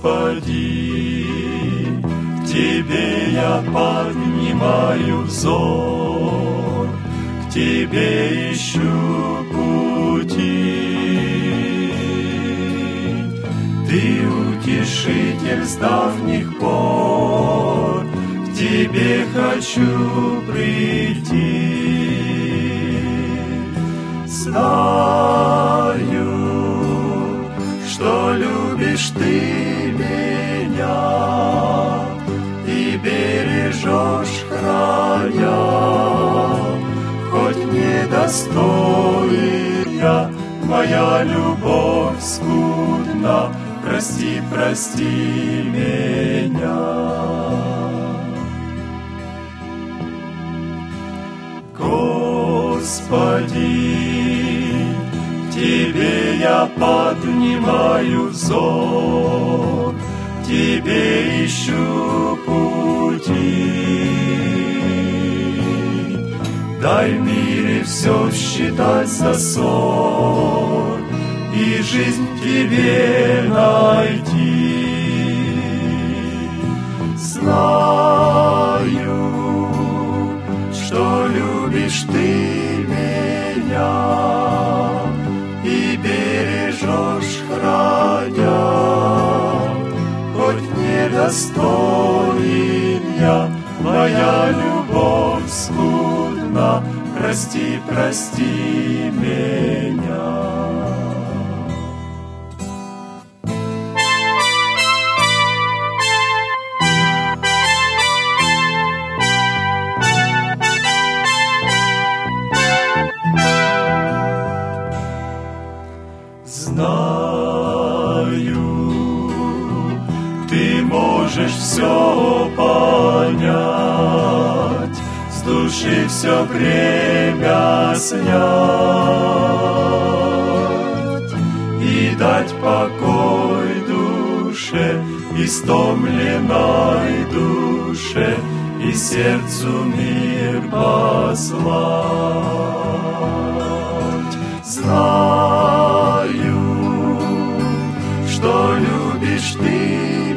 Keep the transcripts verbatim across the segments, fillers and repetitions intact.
Господи, к Тебе я поднимаю взор, к Тебе ищу пути. Ты утешитель с давних пор, к Тебе хочу прийти. Знаю, что любишь Ты меня и бережешь, храня, хоть недостоин я, моя любовь скудна, прости, прости меня. Господи, к Тебе я поднимаю взор, к Тебе ищу пути. Дай в мире все считать за ссор и жизнь в Тебе найти. Знаю, что любишь Ты меня и бережешь, храня, хоть недостоин я, моя любовь скудна, прости, прости меня. Знаю, Ты можешь все понять, с души все бремя снять и дать покой душе, истомленной душе, и сердцу мир послать. Знаю, что любишь Ты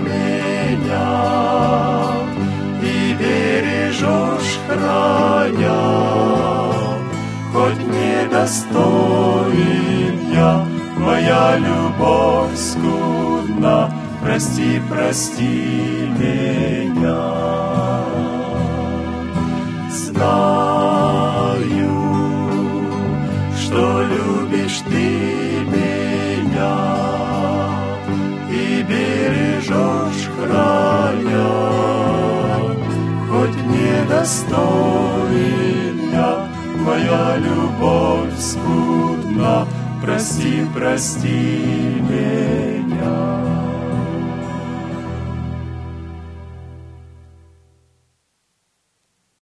меня и бережешь, храня, хоть недостоин я, моя любовь скудна, прости, прости меня. Знаю, что любишь Ты меня и бережешь, храня, хоть недостоин я, моя любовь скудна, прости, прости меня.